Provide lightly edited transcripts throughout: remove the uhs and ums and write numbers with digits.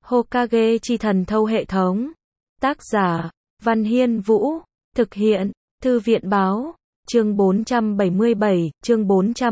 Hokage chi thần thâu hệ thống. Tác giả, Văn Hiên Vũ. Thực hiện, Thư viện Báo. Chương 477, chương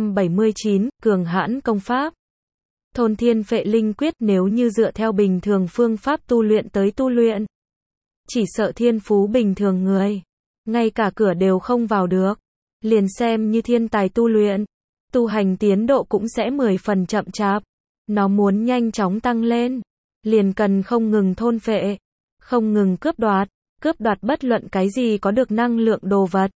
479, cường hãn công pháp. Thôn Thiên Phệ Linh Quyết nếu như dựa theo bình thường phương pháp tu luyện tới tu luyện. Chỉ sợ thiên phú bình thường người. Ngay cả cửa đều không vào được. Liền xem như thiên tài tu luyện. Tu hành tiến độ cũng sẽ 10 phần chậm chạp. Nó muốn nhanh chóng tăng lên. Liền cần không ngừng thôn phệ. Không ngừng cướp đoạt bất luận cái gì có được năng lượng đồ vật.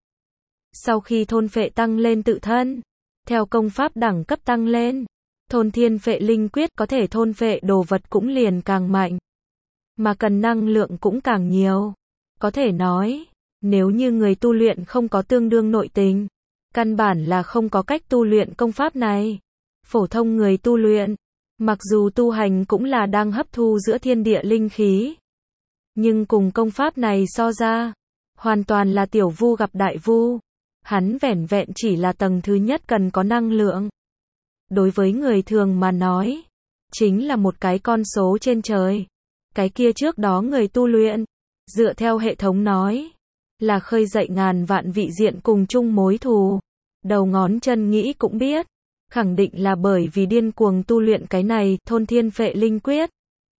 Sau khi thôn phệ tăng lên tự thân, theo công pháp đẳng cấp tăng lên, Thôn Thiên Phệ Linh Quyết có thể thôn phệ đồ vật cũng liền càng mạnh, mà cần năng lượng cũng càng nhiều. Có thể nói, nếu như người tu luyện không có tương đương nội tình, căn bản là không có cách tu luyện công pháp này. Phổ thông người tu luyện, mặc dù tu hành cũng là đang hấp thu giữa thiên địa linh khí, nhưng cùng công pháp này so ra, hoàn toàn là tiểu vu gặp đại vu. Hắn vẻn vẹn chỉ là tầng thứ nhất cần có năng lượng. Đối với người thường mà nói, chính là một cái con số trên trời. Cái kia trước đó người tu luyện, dựa theo hệ thống nói, là khơi dậy ngàn vạn vị diện cùng chung mối thù. Đầu ngón chân nghĩ cũng biết, khẳng định là bởi vì điên cuồng tu luyện cái này, Thôn Thiên Phệ Linh Quyết.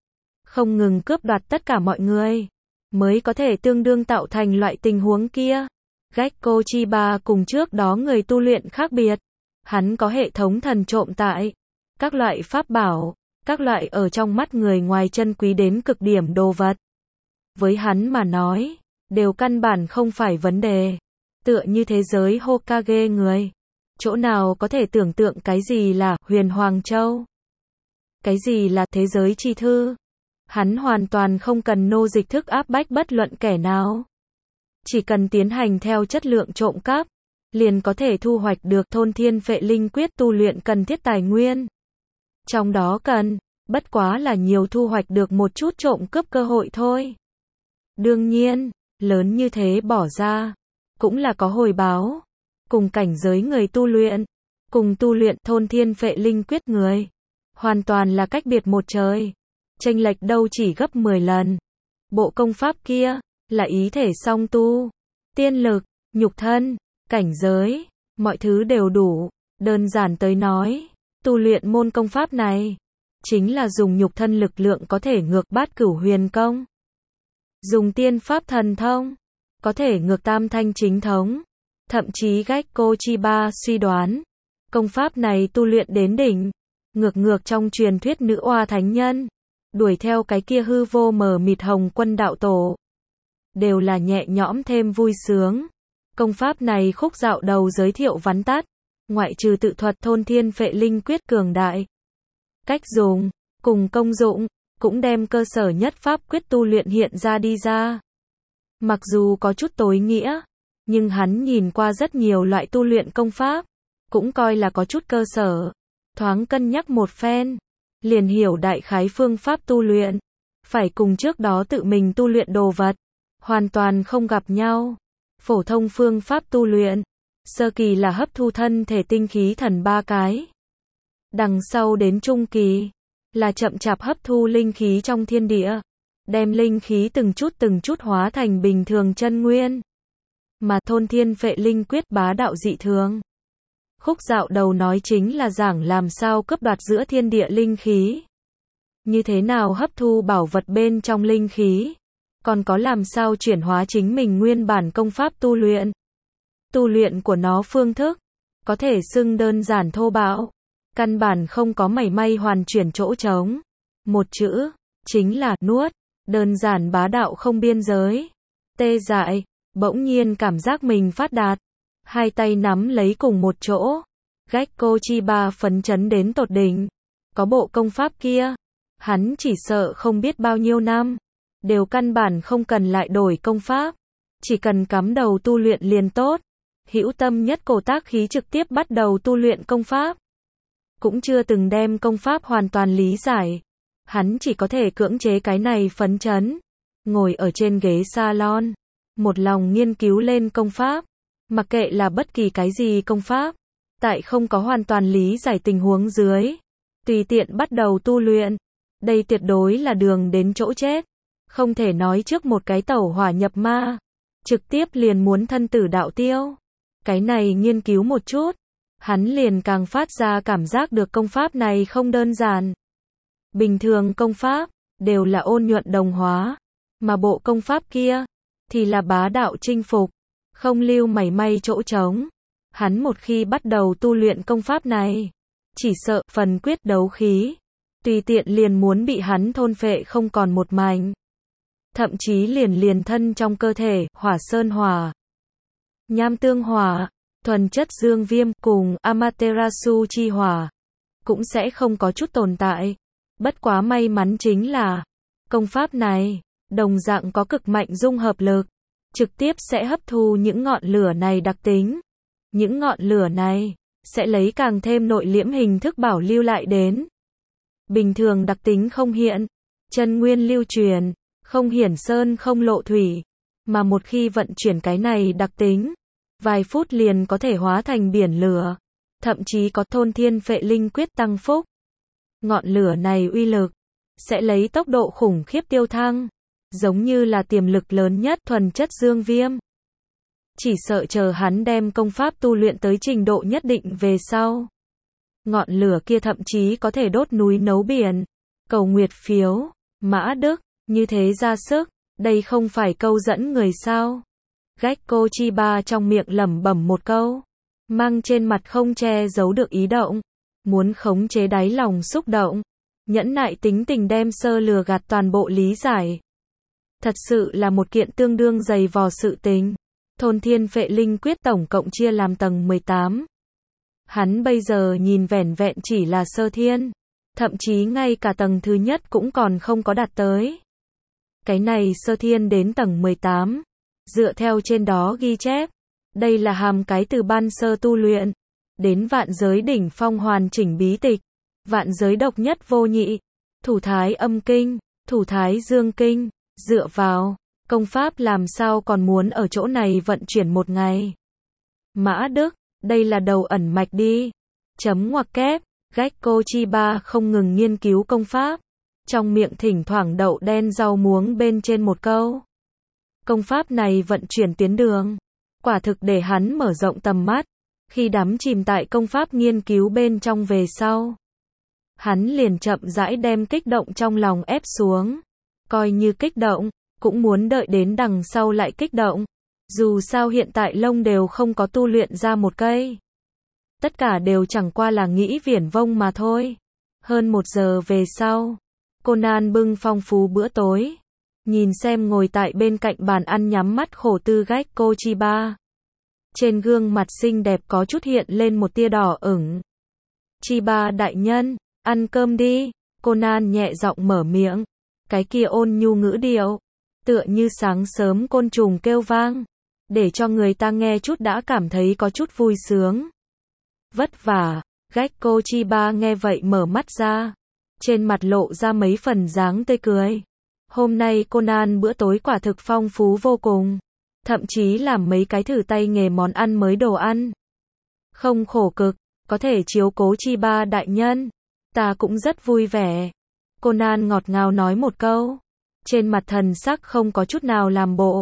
Không ngừng cướp đoạt tất cả mọi người, mới có thể tương đương tạo thành loại tình huống kia. Gekko Chiba cùng trước đó người tu luyện khác biệt. Hắn có hệ thống thần trộm tại. Các loại pháp bảo, các loại ở trong mắt người ngoài chân quý đến cực điểm đồ vật. Với hắn mà nói, đều căn bản không phải vấn đề. Tựa như thế giới Hokage người. Chỗ nào có thể tưởng tượng cái gì là Huyền Hoàng Châu? Cái gì là thế giới chi thư? Hắn hoàn toàn không cần nô dịch thức áp bách bất luận kẻ nào. Chỉ cần tiến hành theo chất lượng trộm cắp, liền có thể thu hoạch được Thôn Thiên Phệ Linh Quyết tu luyện cần thiết tài nguyên. Trong đó cần, bất quá là nhiều thu hoạch được một chút trộm cướp cơ hội thôi. Đương nhiên, lớn như thế bỏ ra, cũng là có hồi báo. Cùng cảnh giới người tu luyện, cùng tu luyện Thôn Thiên Phệ Linh Quyết người, hoàn toàn là cách biệt một trời. Chênh lệch đâu chỉ gấp 10 lần. Bộ công pháp kia là ý thể song tu, tiên lực, nhục thân, cảnh giới, mọi thứ đều đủ. Đơn giản tới nói, tu luyện môn công pháp này, chính là dùng nhục thân lực lượng có thể ngược Bát Cửu Huyền Công. Dùng tiên pháp thần thông, có thể ngược Tam Thanh Chính Thống. Thậm chí Gekko Chiba suy đoán, công pháp này tu luyện đến đỉnh, ngược trong truyền thuyết nữ oa thánh nhân, đuổi theo cái kia hư vô mờ mịt Hồng Quân đạo tổ. Đều là nhẹ nhõm thêm vui sướng. Công pháp này khúc dạo đầu giới thiệu vắn tắt, ngoại trừ tự thuật Thôn Thiên Phệ Linh Quyết cường đại, cách dùng, cùng công dụng, cũng đem cơ sở nhất pháp quyết tu luyện hiện ra đi ra. Mặc dù có chút tối nghĩa, nhưng hắn nhìn qua rất nhiều loại tu luyện công pháp, cũng coi là có chút cơ sở. Thoáng cân nhắc một phen, liền hiểu đại khái phương pháp tu luyện, phải cùng trước đó tự mình tu luyện đồ vật hoàn toàn không gặp nhau. Phổ thông phương pháp tu luyện, sơ kỳ là hấp thu thân thể tinh khí thần 3 cái. Đằng sau đến trung kỳ, là chậm chạp hấp thu linh khí trong thiên địa, đem linh khí từng chút hóa thành bình thường chân nguyên. Mà Thôn Thiên Phệ Linh Quyết bá đạo dị thường. Khúc dạo đầu nói chính là giảng làm sao cướp đoạt giữa thiên địa linh khí. Như thế nào hấp thu bảo vật bên trong linh khí. Còn có làm sao chuyển hóa chính mình nguyên bản công pháp tu luyện. Tu luyện của nó phương thức, có thể xưng đơn giản thô bạo, căn bản không có mảy may hoàn chuyển chỗ trống. Một chữ, chính là nuốt, đơn giản bá đạo không biên giới. Tê dại, bỗng nhiên cảm giác mình phát đạt, hai tay nắm lấy cùng một chỗ. Gekko Chiba phấn chấn đến tột đỉnh. Có bộ công pháp kia, hắn chỉ sợ không biết bao nhiêu năm, đều căn bản không cần lại đổi công pháp, chỉ cần cắm đầu tu luyện liền tốt. Hữu tâm nhất cổ tác khí trực tiếp bắt đầu tu luyện công pháp. Cũng chưa từng đem công pháp hoàn toàn lý giải. Hắn chỉ có thể cưỡng chế cái này phấn chấn. Ngồi ở trên ghế salon, một lòng nghiên cứu lên công pháp. Mặc kệ là bất kỳ cái gì công pháp, tại không có hoàn toàn lý giải tình huống dưới, tùy tiện bắt đầu tu luyện. Đây tuyệt đối là đường đến chỗ chết. Không thể nói trước một cái tẩu hỏa nhập ma, trực tiếp liền muốn thân tử đạo tiêu. Cái này nghiên cứu một chút, hắn liền càng phát ra cảm giác được công pháp này không đơn giản. Bình thường công pháp đều là ôn nhuận đồng hóa, mà bộ công pháp kia thì là bá đạo chinh phục, không lưu mảy may chỗ trống. Hắn một khi bắt đầu tu luyện công pháp này, chỉ sợ phần quyết đấu khí tùy tiện liền muốn bị hắn thôn phệ không còn một mảnh. Thậm chí liền thân trong cơ thể, hỏa sơn hỏa, nham tương hỏa, thuần chất dương viêm cùng Amaterasu chi hỏa cũng sẽ không có chút tồn tại. Bất quá may mắn chính là công pháp này đồng dạng có cực mạnh dung hợp lực, trực tiếp sẽ hấp thu những ngọn lửa này đặc tính. Những ngọn lửa này sẽ lấy càng thêm nội liễm hình thức bảo lưu lại đến. Bình thường đặc tính không hiện, chân nguyên lưu truyền, không hiển sơn không lộ thủy, mà một khi vận chuyển cái này đặc tính, vài phút liền có thể hóa thành biển lửa, thậm chí có thôn thiên phệ linh quyết tăng phúc. Ngọn lửa này uy lực sẽ lấy tốc độ khủng khiếp tiêu thăng, giống như là tiềm lực lớn nhất thuần chất dương viêm. Chỉ sợ chờ hắn đem công pháp tu luyện tới trình độ nhất định về sau, ngọn lửa kia thậm chí có thể đốt núi nấu biển. Cầu nguyệt phiếu, Mã Đức, như thế ra sức, đây không phải câu dẫn người sao? Gekko Chiba trong miệng lẩm bẩm một câu, mang trên mặt không che giấu được ý động, muốn khống chế đáy lòng xúc động, nhẫn nại tính tình đem sơ lừa gạt toàn bộ lý giải. Thật sự là một kiện tương đương dày vò sự tình. Thôn thiên phệ linh quyết tổng cộng chia làm tầng 18. Hắn bây giờ nhìn vẻn vẹn chỉ là sơ thiên, thậm chí ngay cả tầng thứ nhất cũng còn không có đạt tới. Cái này sơ thiên đến tầng 18, dựa theo trên đó ghi chép, đây là hàm cái từ ban sơ tu luyện đến vạn giới đỉnh phong hoàn chỉnh bí tịch, vạn giới độc nhất vô nhị, thủ thái âm kinh, thủ thái dương kinh, dựa vào công pháp làm sao còn muốn ở chỗ này vận chuyển một ngày. Mã Đức, đây là đầu ẩn mạch đi. Chấm ngoặc kép, Gekko Chiba không ngừng nghiên cứu công pháp, trong miệng thỉnh thoảng đậu đen rau muống bên trên một câu. Công pháp này vận chuyển tuyến đường, quả thực để hắn mở rộng tầm mắt. Khi đắm chìm tại công pháp nghiên cứu bên trong về sau, hắn liền chậm rãi đem kích động trong lòng ép xuống. Coi như kích động, cũng muốn đợi đến đằng sau lại kích động. Dù sao hiện tại lông đều không có tu luyện ra một cây. Tất cả đều chẳng qua là nghĩ viển vông mà thôi. Hơn 1 giờ về sau, Conan bưng phong phú bữa tối, nhìn xem ngồi tại bên cạnh bàn ăn nhắm mắt khổ tư Gekko Chiba. Trên gương mặt xinh đẹp có chút hiện lên một tia đỏ ửng. Chiba đại nhân, ăn cơm đi. Conan nhẹ giọng mở miệng, cái kia ôn nhu ngữ điệu, tựa như sáng sớm côn trùng kêu vang, để cho người ta nghe chút đã cảm thấy có chút vui sướng. Vất vả. Gekko Chiba nghe vậy mở mắt ra, trên mặt lộ ra mấy phần dáng tươi cười. Hôm nay Conan bữa tối quả thực phong phú vô cùng, thậm chí làm mấy cái thử tay nghề món ăn mới đồ ăn. Không khổ cực, có thể chiếu cố Chiba đại nhân, ta cũng rất vui vẻ. Conan ngọt ngào nói một câu, trên mặt thần sắc không có chút nào làm bộ.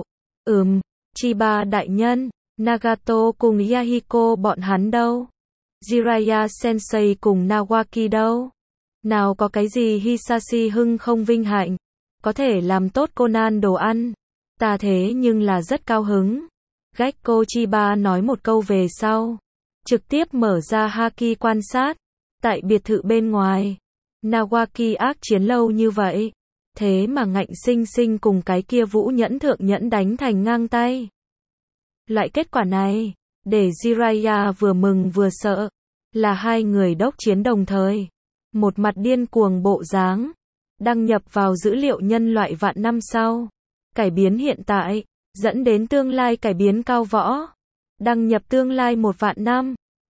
Chiba đại nhân, Nagato cùng Yahiko bọn hắn đâu? Jiraiya Sensei cùng Nawaki đâu? Nào có cái gì Hisashi hưng không vinh hạnh, có thể làm tốt Conan đồ ăn. Ta thế nhưng là rất cao hứng. Gekko Chiba nói một câu về sau, trực tiếp mở ra Haki quan sát. Tại biệt thự bên ngoài, Nawaki ác chiến lâu như vậy, thế mà ngạnh sinh sinh cùng cái kia Vũ Nhẫn thượng nhẫn đánh thành ngang tay. Loại kết quả này, để Jiraiya vừa mừng vừa sợ, là hai người đốc chiến đồng thời, một mặt điên cuồng bộ dáng, đăng nhập vào dữ liệu nhân loại vạn năm sau, cải biến hiện tại, dẫn đến tương lai cải biến cao võ, đăng nhập tương lai 1 vạn năm,